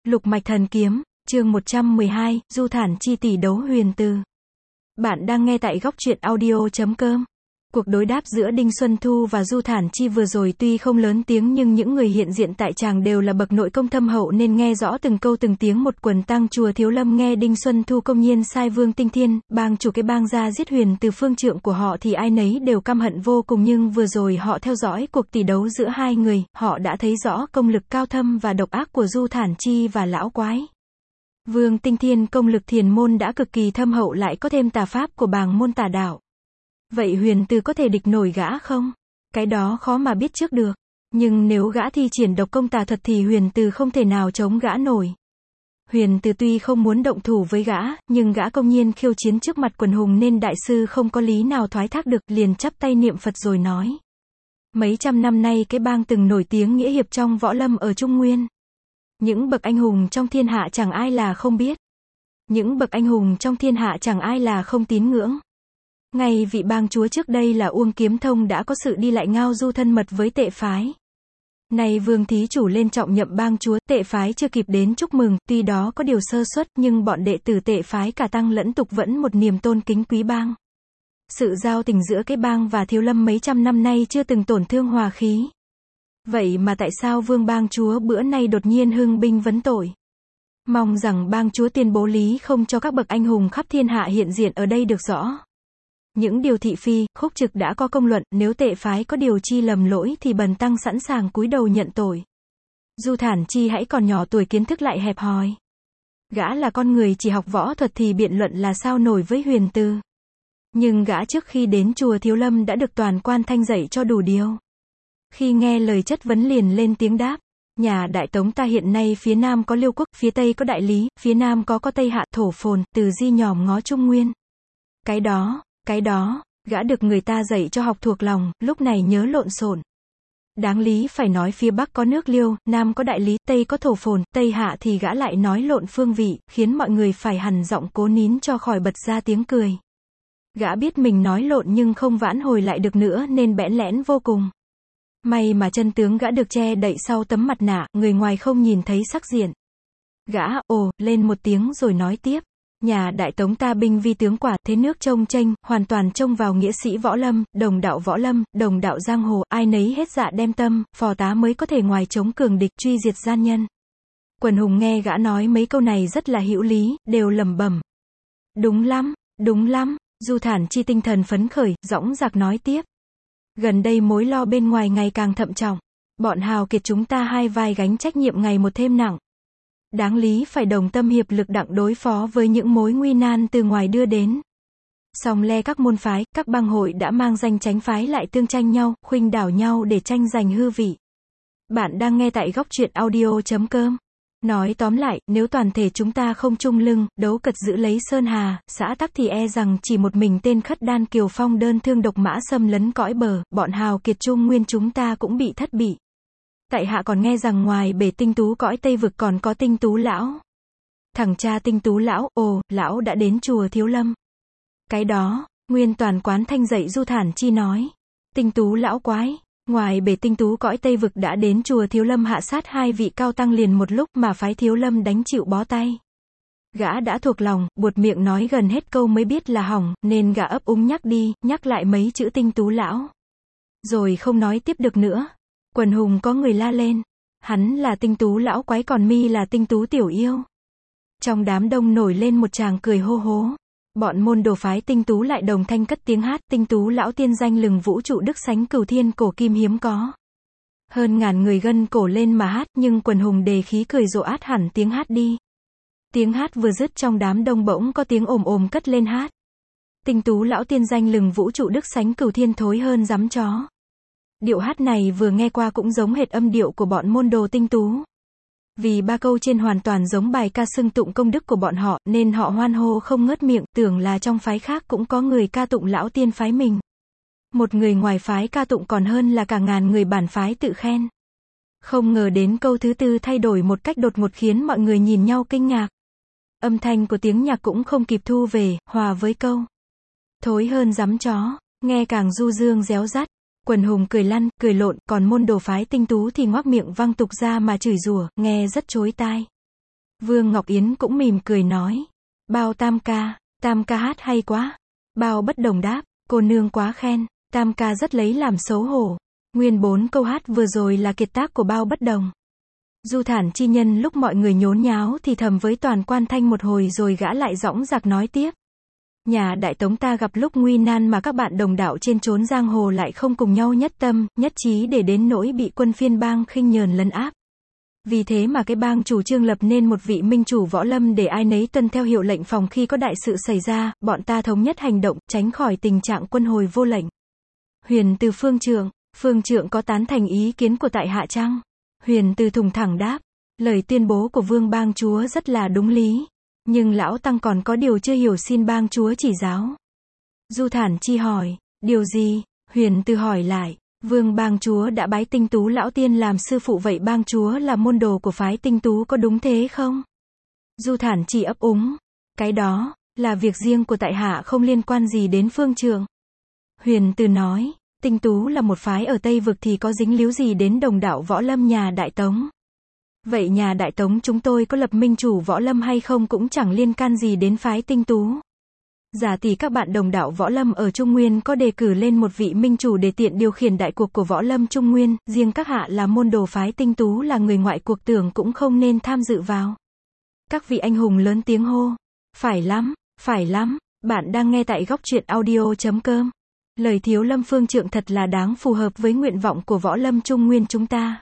Lục mạch thần kiếm, chương 112, Du Thản Chi tỷ đấu huyền từ. Bạn đang nghe tại góc truyện audio.com. Cuộc đối đáp giữa Đinh Xuân Thu và Du Thản Chi vừa rồi tuy không lớn tiếng nhưng những người hiện diện tại tràng đều là bậc nội công thâm hậu nên nghe rõ từng câu từng tiếng. Một quần tăng chùa Thiếu Lâm nghe Đinh Xuân Thu công nhiên sai Vương Tinh Thiên, bang chủ cái bang ra giết huyền từ phương trượng của họ thì ai nấy đều căm hận vô cùng, nhưng vừa rồi họ theo dõi cuộc tỷ đấu giữa hai người, họ đã thấy rõ công lực cao thâm và độc ác của Du Thản Chi và lão quái. Vương Tinh Thiên công lực thiền môn đã cực kỳ thâm hậu, lại có thêm tà pháp của bàng môn tà đạo. Vậy huyền từ có thể địch nổi gã không? Cái đó khó mà biết trước được. Nhưng nếu gã thi triển độc công tà thuật thì huyền từ không thể nào chống gã nổi. Huyền từ tuy không muốn động thủ với gã, nhưng gã công nhiên khiêu chiến trước mặt quần hùng nên đại sư không có lý nào thoái thác được, liền chắp tay niệm Phật rồi nói. Mấy trăm năm nay cái bang từng nổi tiếng nghĩa hiệp trong võ lâm ở Trung Nguyên. Những bậc anh hùng trong thiên hạ chẳng ai là không biết. Những bậc anh hùng trong thiên hạ chẳng ai là không tín ngưỡng. Ngay vị bang chúa trước đây là Uông Kiếm Thông đã có sự đi lại ngao du thân mật với Tệ phái. Nay Vương thí chủ lên trọng nhậm bang chúa, Tệ phái chưa kịp đến chúc mừng, tuy đó có điều sơ suất nhưng bọn đệ tử Tệ phái cả tăng lẫn tục vẫn một niềm tôn kính quý bang. Sự giao tình giữa cái bang và Thiếu Lâm mấy trăm năm nay chưa từng tổn thương hòa khí. Vậy mà tại sao Vương bang chúa bữa nay đột nhiên hưng binh vấn tội? Mong rằng bang chúa tuyên bố lý không cho các bậc anh hùng khắp thiên hạ hiện diện ở đây được rõ. Những điều thị phi, khúc trực đã có công luận, nếu Tệ phái có điều chi lầm lỗi thì bần tăng sẵn sàng cúi đầu nhận tội. Du Thản Chi hãy còn nhỏ tuổi, kiến thức lại hẹp hòi. Gã là con người chỉ học võ thuật thì biện luận là sao nổi với huyền từ. Nhưng gã trước khi đến chùa Thiếu Lâm đã được toàn quan thanh dạy cho đủ điều. Khi nghe lời chất vấn liền lên tiếng đáp. Nhà Đại Tống ta hiện nay phía Nam có Liêu Quốc, phía Tây có Đại Lý, phía Nam có Tây Hạ, Thổ Phồn, Từ Di nhòm ngó Trung Nguyên. Cái đó, gã được người ta dạy cho học thuộc lòng, lúc này nhớ lộn xộn. Đáng lý phải nói phía Bắc có nước Liêu, Nam có Đại Lý, Tây có Thổ Phồn, Tây Hạ thì gã lại nói lộn phương vị, khiến mọi người phải hằn giọng cố nín cho khỏi bật ra tiếng cười. Gã biết mình nói lộn nhưng không vãn hồi lại được nữa nên bẽn lẽn vô cùng. May mà chân tướng gã được che đậy sau tấm mặt nạ, người ngoài không nhìn thấy sắc diện. Gã, lên một tiếng rồi nói tiếp. Nhà Đại Tống ta binh vi tướng quả, thế nước trông chênh, hoàn toàn trông vào nghĩa sĩ võ lâm, đồng đạo giang hồ, ai nấy hết dạ đem tâm, phò tá mới có thể ngoài chống cường địch, truy diệt gian nhân. Quần hùng nghe gã nói mấy câu này rất là hữu lý, đều lẩm bẩm. Đúng lắm, Du Thản Chi tinh thần phấn khởi, dõng dạc nói tiếp. Gần đây mối lo bên ngoài ngày càng thậm trọng. Bọn hào kiệt chúng ta hai vai gánh trách nhiệm ngày một thêm nặng. Đáng lý phải đồng tâm hiệp lực đặng đối phó với những mối nguy nan từ ngoài đưa đến. Song le các môn phái, các bang hội đã mang danh chánh phái lại tương tranh nhau, khuynh đảo nhau để tranh giành hư vị. Bạn đang nghe tại góc truyện audio.com. Nói tóm lại, nếu toàn thể chúng ta không chung lưng, đấu cật giữ lấy Sơn Hà, xã tắc thì e rằng chỉ một mình tên Khất Đan Kiều Phong đơn thương độc mã xâm lấn cõi bờ, bọn hào kiệt Trung Nguyên chúng ta cũng bị thất bị. Tại hạ còn nghe rằng ngoài bể Tinh Tú cõi Tây Vực còn có Tinh Tú lão. Thằng cha Tinh Tú lão, lão đã đến chùa Thiếu Lâm. Cái đó, nguyên toàn quán thanh dạy Du Thản Chi nói. Tinh Tú lão quái. Ngoài bể Tinh Tú cõi Tây Vực đã đến chùa Thiếu Lâm hạ sát hai vị cao tăng liền một lúc mà phái Thiếu Lâm đánh chịu bó tay. Gã đã thuộc lòng, buột miệng nói gần hết câu mới biết là hỏng, nên gã ấp úng nhắc lại mấy chữ Tinh Tú lão. Rồi không nói tiếp được nữa. Quần hùng có người la lên. Hắn là Tinh Tú lão quái còn mi là Tinh Tú tiểu yêu. Trong đám đông nổi lên một tràng cười hô hố. Bọn môn đồ phái Tinh Tú lại đồng thanh cất tiếng hát. Tinh Tú lão tiên danh lừng vũ trụ đức sánh cửu thiên cổ kim hiếm có. Hơn ngàn người gân cổ lên mà hát, nhưng quần hùng đề khí cười rộ át hẳn tiếng hát đi. Tiếng hát vừa dứt trong đám đông bỗng có tiếng ồm cất lên hát. Tinh Tú lão tiên danh lừng vũ trụ đức sánh cửu thiên thối hơn dám chó. Điệu hát này vừa nghe qua cũng giống hệt âm điệu của bọn môn đồ Tinh Tú. Vì ba câu trên hoàn toàn giống bài ca xưng tụng công đức của bọn họ, nên họ hoan hô không ngớt miệng, tưởng là trong phái khác cũng có người ca tụng lão tiên phái mình. Một người ngoài phái ca tụng còn hơn là cả ngàn người bản phái tự khen. Không ngờ đến câu thứ tư thay đổi một cách đột ngột khiến mọi người nhìn nhau kinh ngạc. Âm thanh của tiếng nhạc cũng không kịp thu về, hòa với câu thối hơn dám chó, nghe càng du dương réo rắt. Quần hùng cười lăn, cười lộn, còn môn đồ phái Tinh Tú thì ngoác miệng văng tục ra mà chửi rủa, nghe rất chối tai. Vương Ngọc Yến cũng mỉm cười nói. Bao Tam ca hát hay quá. Bao Bất Đồng đáp, cô nương quá khen, Tam ca rất lấy làm xấu hổ. Nguyên 4 câu hát vừa rồi là kiệt tác của Bao Bất Đồng. Du Thản Chi nhân lúc mọi người nhốn nháo thì thầm với Toàn Quan Thanh một hồi rồi gã lại dõng dạc nói tiếp. Nhà Đại Tống ta gặp lúc nguy nan mà các bạn đồng đạo trên chốn giang hồ lại không cùng nhau nhất tâm, nhất trí để đến nỗi bị quân phiên bang khinh nhờn lấn áp. Vì thế mà cái bang chủ trương lập nên một vị minh chủ võ lâm để ai nấy tuân theo hiệu lệnh phòng khi có đại sự xảy ra, bọn ta thống nhất hành động, tránh khỏi tình trạng quân hồi vô lệnh. Huyền Từ Phương trượng có tán thành ý kiến của tại hạ chăng? Huyền Từ thùng thẳng đáp, lời tuyên bố của Vương bang chúa rất là đúng lý, nhưng lão tăng còn có điều chưa hiểu xin bang chúa chỉ giáo. Du Thản Chi hỏi, điều gì? Huyền Từ hỏi lại, Vương bang chúa đã bái Tinh Tú lão tiên làm sư phụ, vậy bang chúa là môn đồ của phái Tinh Tú có đúng thế không? Du Thản Chi ấp úng, cái đó là việc riêng của tại hạ, không liên quan gì đến phương trượng. Huyền Từ nói, Tinh Tú là một phái ở Tây Vực thì có dính líu gì đến đồng đạo võ lâm nhà Đại Tống? Vậy nhà Đại Tống chúng tôi có lập minh chủ võ lâm hay không cũng chẳng liên can gì đến phái Tinh Tú. Giả tỷ các bạn đồng đạo võ lâm ở Trung Nguyên có đề cử lên một vị minh chủ để tiện điều khiển đại cuộc của võ lâm Trung Nguyên, riêng các hạ là môn đồ phái Tinh Tú là người ngoại cuộc tưởng cũng không nên tham dự vào. Các vị anh hùng lớn tiếng hô, phải lắm, bạn đang nghe tại góc truyện audio.com. Lời Thiếu Lâm Phương Trượng thật là đáng phù hợp với nguyện vọng của võ lâm Trung Nguyên chúng ta.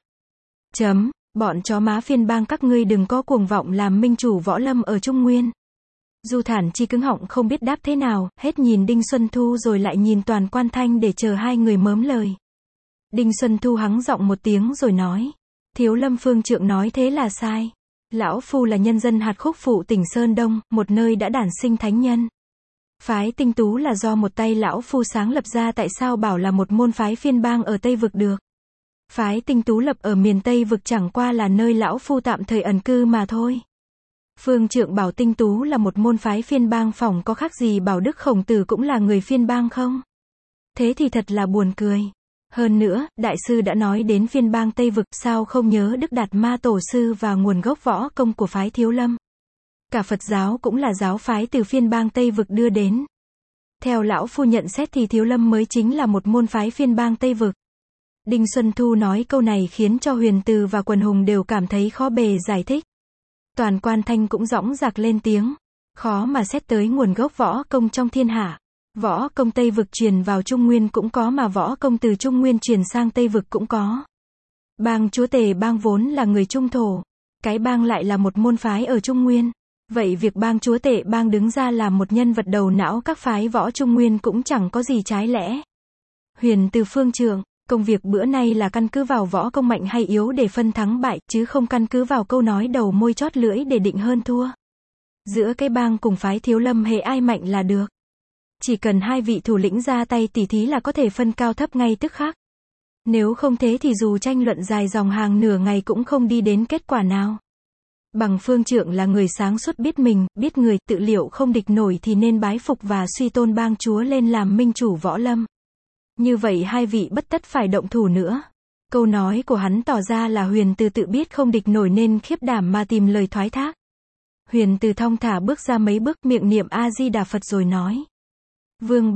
Bọn chó má phiên bang các ngươi đừng có cuồng vọng làm minh chủ võ lâm ở Trung Nguyên. Du Thản Chi cứng họng không biết đáp thế nào, hết nhìn Đinh Xuân Thu rồi lại nhìn Toàn Quan Thanh để chờ hai người mớm lời. Đinh Xuân Thu hắng giọng một tiếng rồi nói, Thiếu Lâm Phương Trượng nói thế là sai. Lão phu là nhân dân hạt Khúc Phụ tỉnh Sơn Đông, một nơi đã đản sinh thánh nhân. Phái Tinh Tú là do một tay lão phu sáng lập ra, tại sao bảo là một môn phái phiên bang ở Tây Vực được? Phái Tinh Tú lập ở miền Tây Vực chẳng qua là nơi lão phu tạm thời ẩn cư mà thôi. Phương Trượng bảo Tinh Tú là một môn phái phiên bang, phỏng có khác gì bảo Đức Khổng Tử cũng là người phiên bang không? Thế thì thật là buồn cười. Hơn nữa, đại sư đã nói đến phiên bang Tây Vực, sao không nhớ Đức Đạt Ma tổ sư và nguồn gốc võ công của phái Thiếu Lâm? Cả Phật giáo cũng là giáo phái từ phiên bang Tây Vực đưa đến. Theo lão phu nhận xét thì Thiếu Lâm mới chính là một môn phái phiên bang Tây Vực. Đinh Xuân Thu nói câu này khiến cho Huyền Từ và quần hùng đều cảm thấy khó bề giải thích. Toàn Quan Thanh cũng dõng dạc lên tiếng, khó mà xét tới nguồn gốc võ công trong thiên hạ. Võ công Tây Vực truyền vào Trung Nguyên cũng có, mà võ công từ Trung Nguyên truyền sang Tây Vực cũng có. Bang chúa Tề bang vốn là người Trung thổ, cái bang lại là một môn phái ở Trung Nguyên. Vậy việc bang chúa Tề bang đứng ra làm một nhân vật đầu não các phái võ Trung Nguyên cũng chẳng có gì trái lẽ. Huyền Từ Phương Trượng, công việc bữa nay là căn cứ vào võ công mạnh hay yếu để phân thắng bại, chứ không căn cứ vào câu nói đầu môi chót lưỡi để định hơn thua. Giữa cái bang cùng phái Thiếu Lâm hễ ai mạnh là được. Chỉ cần hai vị thủ lĩnh ra tay tỉ thí là có thể phân cao thấp ngay tức khắc. Nếu không thế thì dù tranh luận dài dòng hàng nửa ngày cũng không đi đến kết quả nào. Bằng Phương Trượng là người sáng suốt, biết mình, biết người, tự liệu không địch nổi thì nên bái phục và suy tôn bang chúa lên làm minh chủ võ lâm. Như vậy hai vị bất tất phải động thủ nữa. Câu nói của hắn tỏ ra là Huyền Từ tự biết không địch nổi nên khiếp đảm mà tìm lời thoái thác. Huyền Từ thong thả bước ra mấy bước, miệng niệm A Di Đà Phật rồi nói, Vương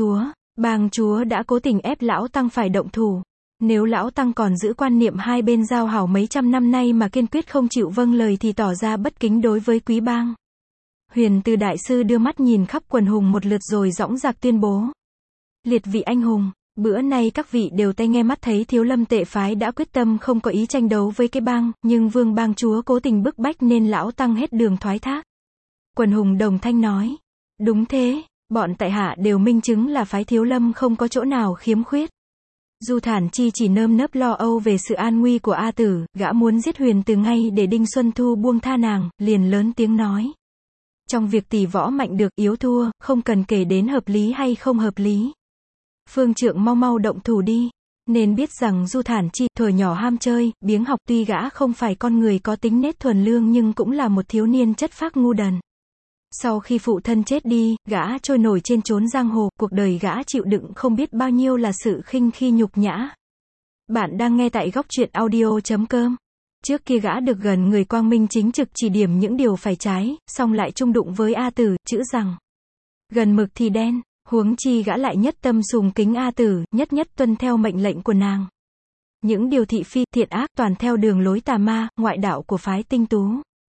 bang chúa đã cố tình ép lão tăng phải động thủ. Nếu lão tăng còn giữ quan niệm hai bên giao hảo mấy trăm năm nay mà kiên quyết không chịu vâng lời thì tỏ ra bất kính đối với quý bang. Huyền Từ đại sư đưa mắt nhìn khắp quần hùng một lượt rồi dõng dạc tuyên bố, liệt vị anh hùng, bữa nay các vị đều tai nghe mắt thấy Thiếu Lâm Tệ phái đã quyết tâm không có ý tranh đấu với cái bang, nhưng Vương bang chúa cố tình bức bách nên lão tăng hết đường thoái thác. Quần hùng đồng thanh nói, đúng thế, bọn tại hạ đều minh chứng là phái Thiếu Lâm không có chỗ nào khiếm khuyết. Du Thản Chi chỉ nơm nớp lo âu về sự an nguy của A Tử, gã muốn giết Huyền Từ ngay để Đinh Xuân Thu buông tha nàng, liền lớn tiếng nói, trong việc tỷ võ mạnh được yếu thua, không cần kể đến hợp lý hay không hợp lý. Phương Trượng mau mau động thủ đi. Nên biết rằng Du Thản Chi, thuở nhỏ ham chơi, biếng học, tuy gã không phải con người có tính nết thuần lương nhưng cũng là một thiếu niên chất phác ngu đần. Sau khi phụ thân chết đi, gã trôi nổi trên chốn giang hồ, cuộc đời gã chịu đựng không biết bao nhiêu là sự khinh khi nhục nhã. Bạn đang nghe tại góc truyện audio.com. Trước kia gã được gần người quang minh chính trực chỉ điểm những điều phải trái, xong lại chung đụng với A Tử, chữ rằng gần mực thì đen, huống chi gã lại nhất tâm sùng kính A Tử, nhất nhất tuân theo mệnh lệnh của nàng. Những điều thị phi, thiện ác, toàn theo đường lối tà ma, ngoại đạo của phái Tinh Tú.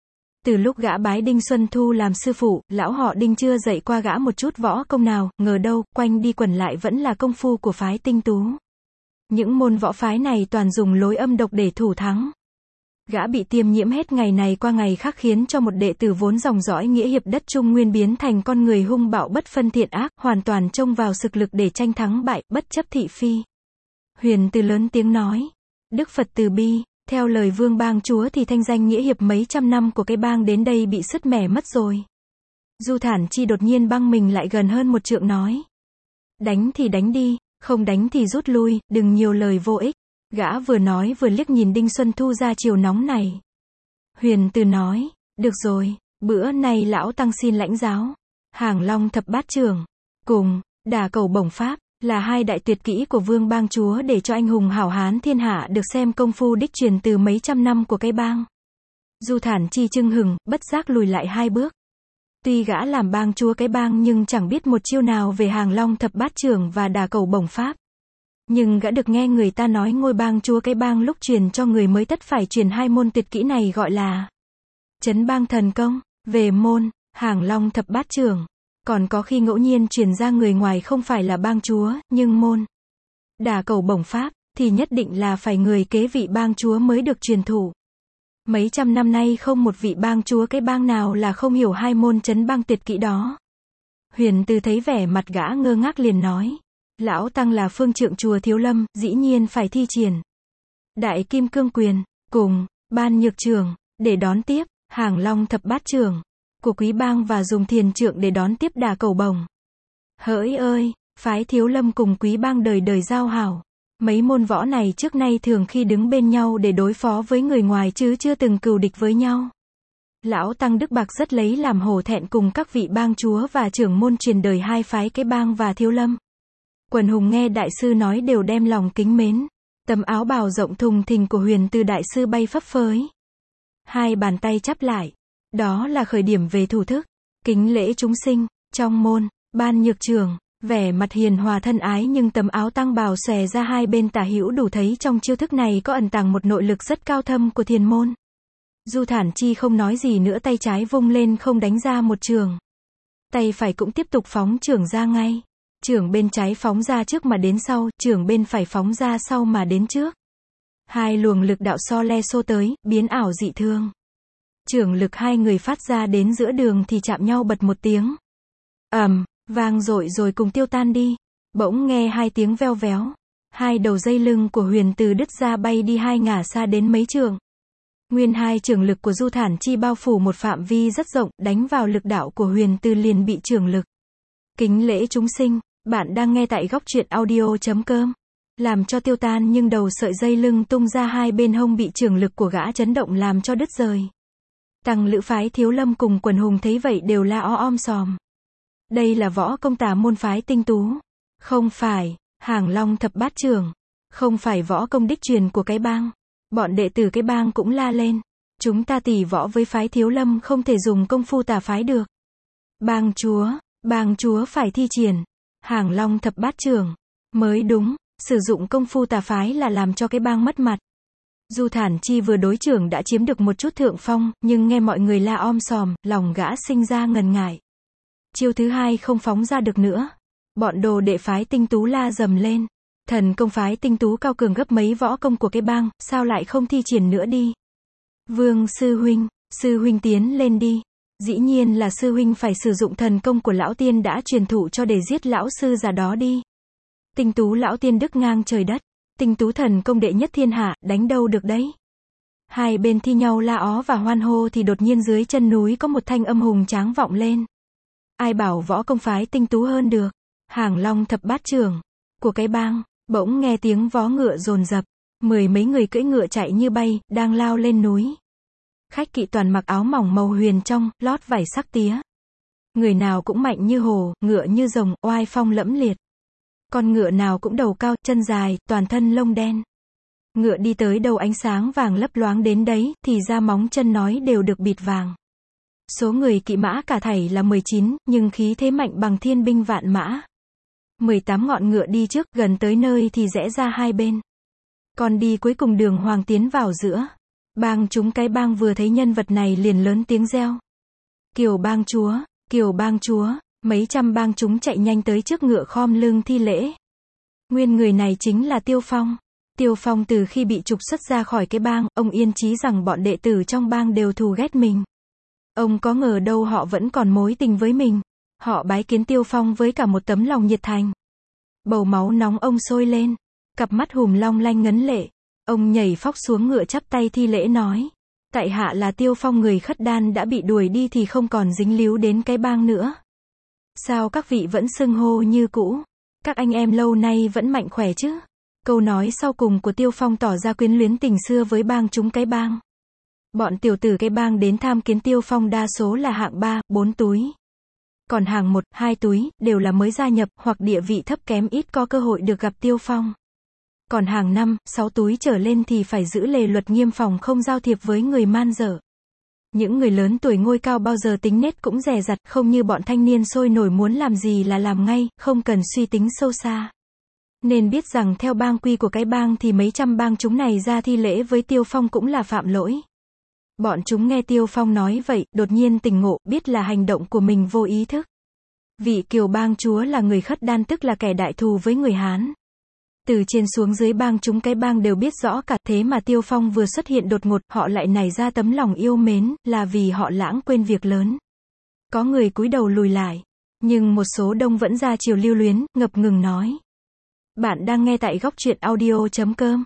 Từ lúc gã bái Đinh Xuân Thu làm sư phụ, lão họ Đinh chưa dạy qua gã một chút võ công nào, ngờ đâu, quanh đi quẩn lại vẫn là công phu của phái Tinh Tú. Những môn võ phái này toàn dùng lối âm độc để thủ thắng. Gã bị tiêm nhiễm hết ngày này qua ngày khác khiến cho một đệ tử vốn dòng dõi nghĩa hiệp đất Trung Nguyên biến thành con người hung bạo bất phân thiện ác, hoàn toàn trông vào thực lực để tranh thắng bại, bất chấp thị phi. Huyền Từ lớn tiếng nói, Đức Phật từ bi, theo lời Vương Bang Chúa thì thanh danh nghĩa hiệp mấy trăm năm của cái bang đến đây bị sứt mẻ mất rồi. Du Thản Chi đột nhiên băng mình lại gần hơn một trượng nói, đánh thì đánh đi, không đánh thì rút lui, đừng nhiều lời vô ích. Gã vừa nói vừa liếc nhìn Đinh Xuân Thu ra chiều nóng này. Huyền Từ nói, được rồi, bữa nay lão tăng xin lãnh giáo. Hàng Long thập bát trưởng, cùng Đả Cầu Bổng Pháp, là hai đại tuyệt kỹ của Vương Bang Chúa để cho anh hùng hảo hán thiên hạ được xem công phu đích truyền từ mấy trăm năm của cái bang. Du Thản Chi chưng hừng, bất giác lùi lại hai bước. Tuy gã làm bang chúa cái bang nhưng chẳng biết một chiêu nào về Hàng Long thập bát trưởng và Đả Cầu Bổng Pháp. Nhưng gã được nghe người ta nói ngôi bang chúa cái bang lúc truyền cho người mới tất phải truyền hai môn tuyệt kỹ này gọi là Trấn Bang Thần Công. Về môn Hàng Long thập bát trưởng, còn có khi ngẫu nhiên truyền ra người ngoài không phải là bang chúa, nhưng môn Đả Cầu Bổng Pháp thì nhất định là phải người kế vị bang chúa mới được truyền thụ. Mấy trăm năm nay không một vị bang chúa cái bang nào là không hiểu hai môn trấn bang tuyệt kỹ đó. Huyền Từ thấy vẻ mặt gã ngơ ngác liền nói, lão tăng là phương trượng chùa Thiếu Lâm, dĩ nhiên phải thi triển Đại Kim Cương Quyền cùng Ban Nhược Trưởng để đón tiếp Hàng Long thập bát trưởng của quý bang và dùng thiền trượng để đón tiếp Đả Cầu Bổng. Hỡi ơi, phái Thiếu Lâm cùng quý bang đời đời giao hảo. Mấy môn võ này trước nay thường khi đứng bên nhau để đối phó với người ngoài chứ chưa từng cừu địch với nhau. Lão tăng Đức Bạc rất lấy làm hổ thẹn cùng các vị bang chúa và trưởng môn truyền đời hai phái cái bang và Thiếu Lâm. Quần hùng nghe đại sư nói đều đem lòng kính mến. Tấm áo bào rộng thùng thình của Huyền Từ đại sư bay phấp phới. Hai bàn tay chắp lại. Đó là khởi điểm về thủ thức. Kính lễ chúng sinh. Trong môn Ban Nhược Trưởng, vẻ mặt hiền hòa thân ái nhưng tấm áo tăng bào xòe ra hai bên tả hữu đủ thấy trong chiêu thức này có ẩn tàng một nội lực rất cao thâm của thiền môn. Du Thản Chi không nói gì nữa, tay trái vung lên không đánh ra một trường. Tay phải cũng tiếp tục phóng trưởng ra ngay. Trưởng bên trái phóng ra trước mà đến sau, trưởng bên phải phóng ra sau mà đến trước. Hai luồng lực đạo so le xô tới, biến ảo dị thương. Trưởng lực hai người phát ra đến giữa đường thì chạm nhau bật một tiếng. Vang dội rồi cùng tiêu tan đi. Bỗng nghe hai tiếng veo véo. Hai đầu dây lưng của Huyền Từ đứt ra bay đi hai ngả xa đến mấy trượng. Nguyên hai trường lực của Du Thản Chi bao phủ một phạm vi rất rộng, đánh vào lực đạo của Huyền Từ liền bị trường lực. Kính lễ chúng sinh, bạn đang nghe tại góc truyện audio.com. Làm cho tiêu tan nhưng đầu sợi dây lưng tung ra hai bên hông bị trường lực của gã chấn động làm cho đứt rời. Tăng lữ phái Thiếu Lâm cùng quần hùng thấy vậy đều la om sòm. Đây là võ công tà môn phái Tinh Tú. Không phải Hàng Long thập bát trưởng. Không phải võ công đích truyền của cái bang. Bọn đệ tử cái bang cũng la lên. Chúng ta tỷ võ với phái Thiếu Lâm không thể dùng công phu tà phái được. Bang chúa phải thi triển Hàng Long thập bát trưởng mới đúng. Sử dụng công phu tà phái là làm cho cái bang mất mặt. Du Thản Chi vừa đối trưởng đã chiếm được một chút thượng phong, nhưng nghe mọi người la om sòm, lòng gã sinh ra ngần ngại. Chiêu thứ hai không phóng ra được nữa. Bọn đồ đệ phái Tinh Tú la dầm lên. Thần công phái Tinh Tú cao cường gấp mấy võ công của cái bang, sao lại không thi triển nữa đi? Vương sư huynh tiến lên đi. Dĩ nhiên là sư huynh phải sử dụng thần công của lão tiên đã truyền thụ cho để giết lão sư già đó đi. Tinh Tú lão tiên đức ngang trời đất. Tinh Tú thần công đệ nhất thiên hạ, đánh đâu được đấy. Hai bên thi nhau la ó và hoan hô thì đột nhiên dưới chân núi có một thanh âm hùng tráng vọng lên. Ai bảo võ công phái Tinh Tú hơn được? Hàng Long thập bát trưởng của cái bang. Bỗng nghe tiếng vó ngựa dồn dập. Mười mấy người cưỡi ngựa chạy như bay, đang lao lên núi. Khách kỵ toàn mặc áo mỏng màu huyền trong, lót vải sắc tía. Người nào cũng mạnh như hổ, ngựa như rồng, oai phong lẫm liệt. Con ngựa nào cũng đầu cao, chân dài, toàn thân lông đen. Ngựa đi tới đâu ánh sáng vàng lấp loáng đến đấy, thì ra móng chân nói đều được bịt vàng. Số người kỵ mã cả thảy là 19, nhưng khí thế mạnh bằng thiên binh vạn mã. 18 ngọn ngựa đi trước, gần tới nơi thì rẽ ra hai bên. Còn đi cuối cùng Đường Hoàng tiến vào giữa. Bang chúng cái bang vừa thấy nhân vật này liền lớn tiếng reo. Kiều bang chúa, Kiều bang chúa, mấy trăm bang chúng chạy nhanh tới trước ngựa khom lưng thi lễ. Nguyên người này chính là Tiêu Phong. Tiêu Phong từ khi bị trục xuất ra khỏi cái bang, ông yên chí rằng bọn đệ tử trong bang đều thù ghét mình. Ông có ngờ đâu họ vẫn còn mối tình với mình. Họ bái kiến Tiêu Phong với cả một tấm lòng nhiệt thành. Bầu máu nóng ông sôi lên. Cặp mắt hùm long lanh ngấn lệ. Ông nhảy phóc xuống ngựa chắp tay thi lễ nói. Tại hạ là Tiêu Phong người khất đan đã bị đuổi đi thì không còn dính líu đến cái bang nữa. Sao các vị vẫn xưng hô như cũ? Các anh em lâu nay vẫn mạnh khỏe chứ? Câu nói sau cùng của Tiêu Phong tỏ ra quyến luyến tình xưa với bang chúng cái bang. Bọn tiểu tử cái bang đến tham kiến Tiêu Phong đa số là hạng 3, 4 túi. Còn hàng 1, 2 túi, đều là mới gia nhập, hoặc địa vị thấp kém ít có cơ hội được gặp Tiêu Phong. Còn hàng 5, 6 túi trở lên thì phải giữ lề luật nghiêm phòng không giao thiệp với người man dợ. Những người lớn tuổi ngôi cao bao giờ tính nết cũng dè dặt, không như bọn thanh niên sôi nổi muốn làm gì là làm ngay, không cần suy tính sâu xa. Nên biết rằng theo bang quy của cái bang thì mấy trăm bang chúng này ra thi lễ với Tiêu Phong cũng là phạm lỗi. Bọn chúng nghe Tiêu Phong nói vậy, đột nhiên tỉnh ngộ, biết là hành động của mình vô ý thức. Vị Kiều bang chúa là người khất đan, tức là kẻ đại thù với người Hán. Từ trên xuống dưới bang chúng cái bang đều biết rõ cả, thế mà Tiêu Phong vừa xuất hiện đột ngột, họ lại nảy ra tấm lòng yêu mến, là vì họ lãng quên việc lớn. Có người cúi đầu lùi lại, nhưng một số đông vẫn ra chiều lưu luyến, ngập ngừng nói. Bạn đang nghe tại góc truyện audio.com.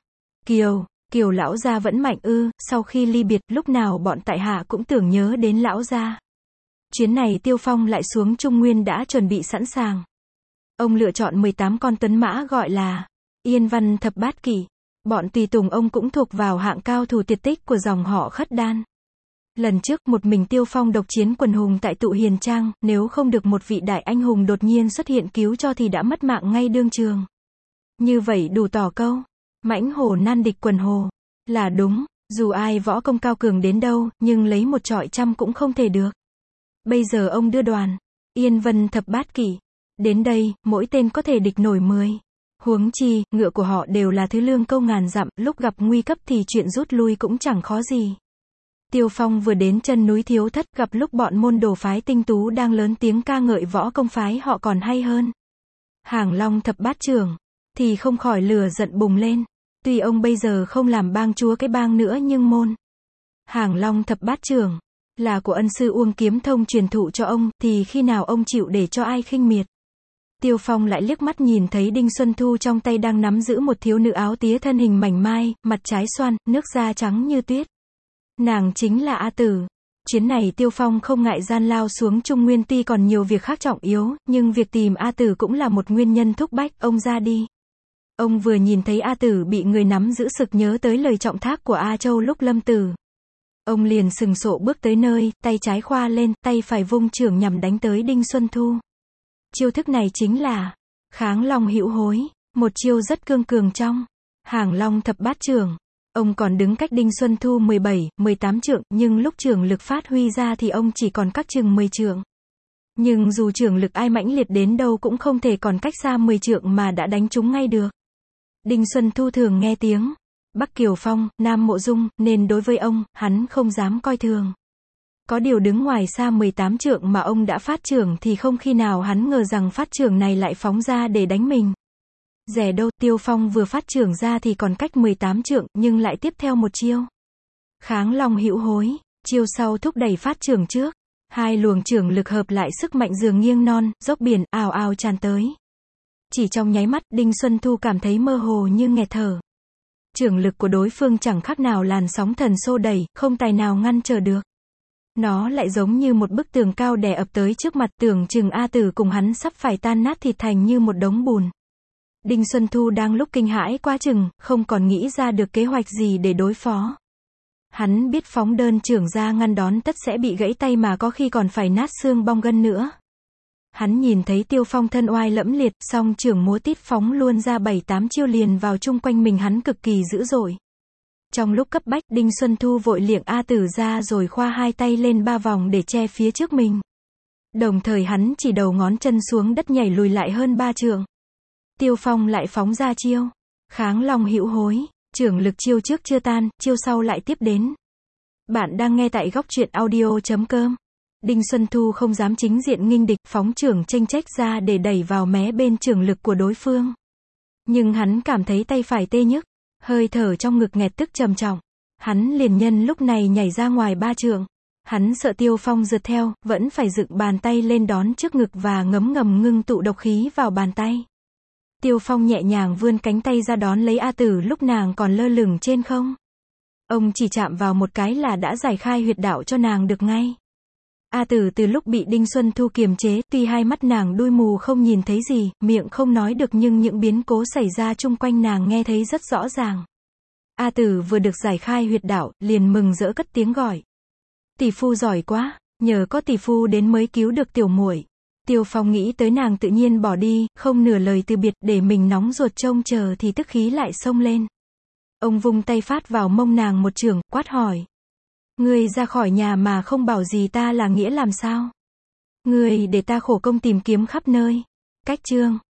Kiều lão gia vẫn mạnh ư? Sau khi ly biệt, lúc nào bọn tại hạ cũng tưởng nhớ đến lão gia. Chuyến này Tiêu Phong lại xuống Trung Nguyên đã chuẩn bị sẵn sàng. Ông lựa chọn 18 con tuấn mã gọi là Yên Văn Thập Bát Kỷ. Bọn tùy tùng ông cũng thuộc vào hạng cao thủ tuyệt tích của dòng họ khất đan. Lần trước một mình Tiêu Phong độc chiến quần hùng tại Tụ Hiền Trang, nếu không được một vị đại anh hùng đột nhiên xuất hiện cứu cho thì đã mất mạng ngay đương trường. Như vậy đủ tỏ câu mãnh hổ nan địch quần hồ là đúng, dù ai võ công cao cường đến đâu, nhưng lấy một trọi trăm cũng không thể được. Bây giờ ông đưa đoàn Yên Vân Thập Bát Kỷ đến đây, mỗi tên có thể địch nổi 10. Huống chi, ngựa của họ đều là thứ lương câu ngàn dặm, lúc gặp nguy cấp thì chuyện rút lui cũng chẳng khó gì. Tiêu Phong vừa đến chân núi Thiếu Thất, gặp lúc bọn môn đồ phái tinh tú đang lớn tiếng ca ngợi võ công phái họ còn hay hơn. Hàng Long Thập Bát Trưởng thì không khỏi lửa giận bùng lên. Tuy ông bây giờ không làm bang chúa cái bang nữa nhưng môn Hàng Long Thập Bát Trưởng là của ân sư Uông Kiếm Thông truyền thụ cho ông, thì khi nào ông chịu để cho ai khinh miệt. Tiêu Phong lại liếc mắt nhìn thấy Đinh Xuân Thu trong tay đang nắm giữ một thiếu nữ áo tía thân hình mảnh mai, mặt trái xoan, nước da trắng như tuyết. Nàng chính là A Tử. Chuyến này Tiêu Phong không ngại gian lao xuống Trung Nguyên, tuy còn nhiều việc khác trọng yếu, nhưng việc tìm A Tử cũng là một nguyên nhân thúc bách ông ra đi. Ông vừa nhìn thấy A Tử bị người nắm giữ sực nhớ tới lời trọng thác của A Châu lúc lâm tử. Ông liền sừng sộ bước tới nơi, tay trái khoa lên, tay phải vung chưởng nhằm đánh tới Đinh Xuân Thu. Chiêu thức này chính là Kháng Long Hữu Hối, một chiêu rất cương cường trong Hàng Long Thập Bát Trưởng. Ông còn đứng cách Đinh Xuân Thu 17, 18 trượng, nhưng lúc chưởng lực phát huy ra thì ông chỉ còn cách chừng 10 trượng. Nhưng dù chưởng lực ai mãnh liệt đến đâu cũng không thể còn cách xa 10 trượng mà đã đánh trúng ngay được. Đinh Xuân Thu thường nghe tiếng Bắc Kiều Phong, Nam Mộ Dung, nên đối với ông, hắn không dám coi thường. Có điều đứng ngoài xa 18 trượng mà ông đã phát chưởng thì không khi nào hắn ngờ rằng phát chưởng này lại phóng ra để đánh mình. Dè đâu, Tiêu Phong vừa phát chưởng ra thì còn cách 18 trượng, nhưng lại tiếp theo một chiêu Kháng Long Hữu Hối, chiêu sau thúc đẩy phát chưởng trước. Hai luồng chưởng lực hợp lại, sức mạnh dường nghiêng non, dốc biển, ào ào tràn tới. Chỉ trong nháy mắt, Đinh Xuân Thu cảm thấy mơ hồ như nghẹt thở. Chưởng lực của đối phương chẳng khác nào làn sóng thần xô đẩy, không tài nào ngăn trở được. Nó lại giống như một bức tường cao đè ập tới trước mặt, tưởng chừng A Tử cùng hắn sắp phải tan nát thịt thành như một đống bùn. Đinh Xuân Thu đang lúc kinh hãi quá chừng, không còn nghĩ ra được kế hoạch gì để đối phó. Hắn biết phóng đơn chưởng ra ngăn đón tất sẽ bị gãy tay, mà có khi còn phải nát xương bong gân nữa. Hắn nhìn thấy Tiêu Phong thân oai lẫm liệt, song trưởng múa tít phóng luôn ra 7-8 chiêu liền vào chung quanh mình hắn cực kỳ dữ dội. Trong lúc cấp bách, Đinh Xuân Thu vội liệng A Tử ra rồi khoa hai tay lên 3 vòng để che phía trước mình. Đồng thời hắn chỉ đầu ngón chân xuống đất nhảy lùi lại hơn 3 trượng. Tiêu Phong lại phóng ra chiêu Kháng Long Hữu Hối, trưởng lực chiêu trước chưa tan, chiêu sau lại tiếp đến. Bạn đang nghe tại góc truyện audio.com. Đinh Xuân Thu không dám chính diện nghênh địch, phóng trưởng chênh chách ra để đẩy vào mé bên trưởng lực của đối phương. Nhưng hắn cảm thấy tay phải tê nhức, hơi thở trong ngực nghẹt tức trầm trọng. Hắn liền nhân lúc này nhảy ra ngoài 3 trượng. Hắn sợ Tiêu Phong rượt theo, vẫn phải dựng bàn tay lên đón trước ngực và ngấm ngầm ngưng tụ độc khí vào bàn tay. Tiêu Phong nhẹ nhàng vươn cánh tay ra đón lấy A Tử lúc nàng còn lơ lửng trên không. Ông chỉ chạm vào một cái là đã giải khai huyệt đạo cho nàng được ngay. A Tử từ lúc bị Đinh Xuân Thu kiềm chế, tuy hai mắt nàng đui mù không nhìn thấy gì, miệng không nói được nhưng những biến cố xảy ra chung quanh nàng nghe thấy rất rõ ràng. A Tử vừa được giải khai huyệt đạo, liền mừng rỡ cất tiếng gọi. Tỷ phu giỏi quá, nhờ có tỷ phu đến mới cứu được tiểu muội. Tiêu Phong nghĩ tới nàng tự nhiên bỏ đi, không nửa lời từ biệt, để mình nóng ruột trông chờ thì tức khí lại xông lên. Ông vung tay phát vào mông nàng một chưởng, quát hỏi. Ngươi ra khỏi nhà mà không bảo gì ta là nghĩa làm sao? Ngươi để ta khổ công tìm kiếm khắp nơi. Cách chương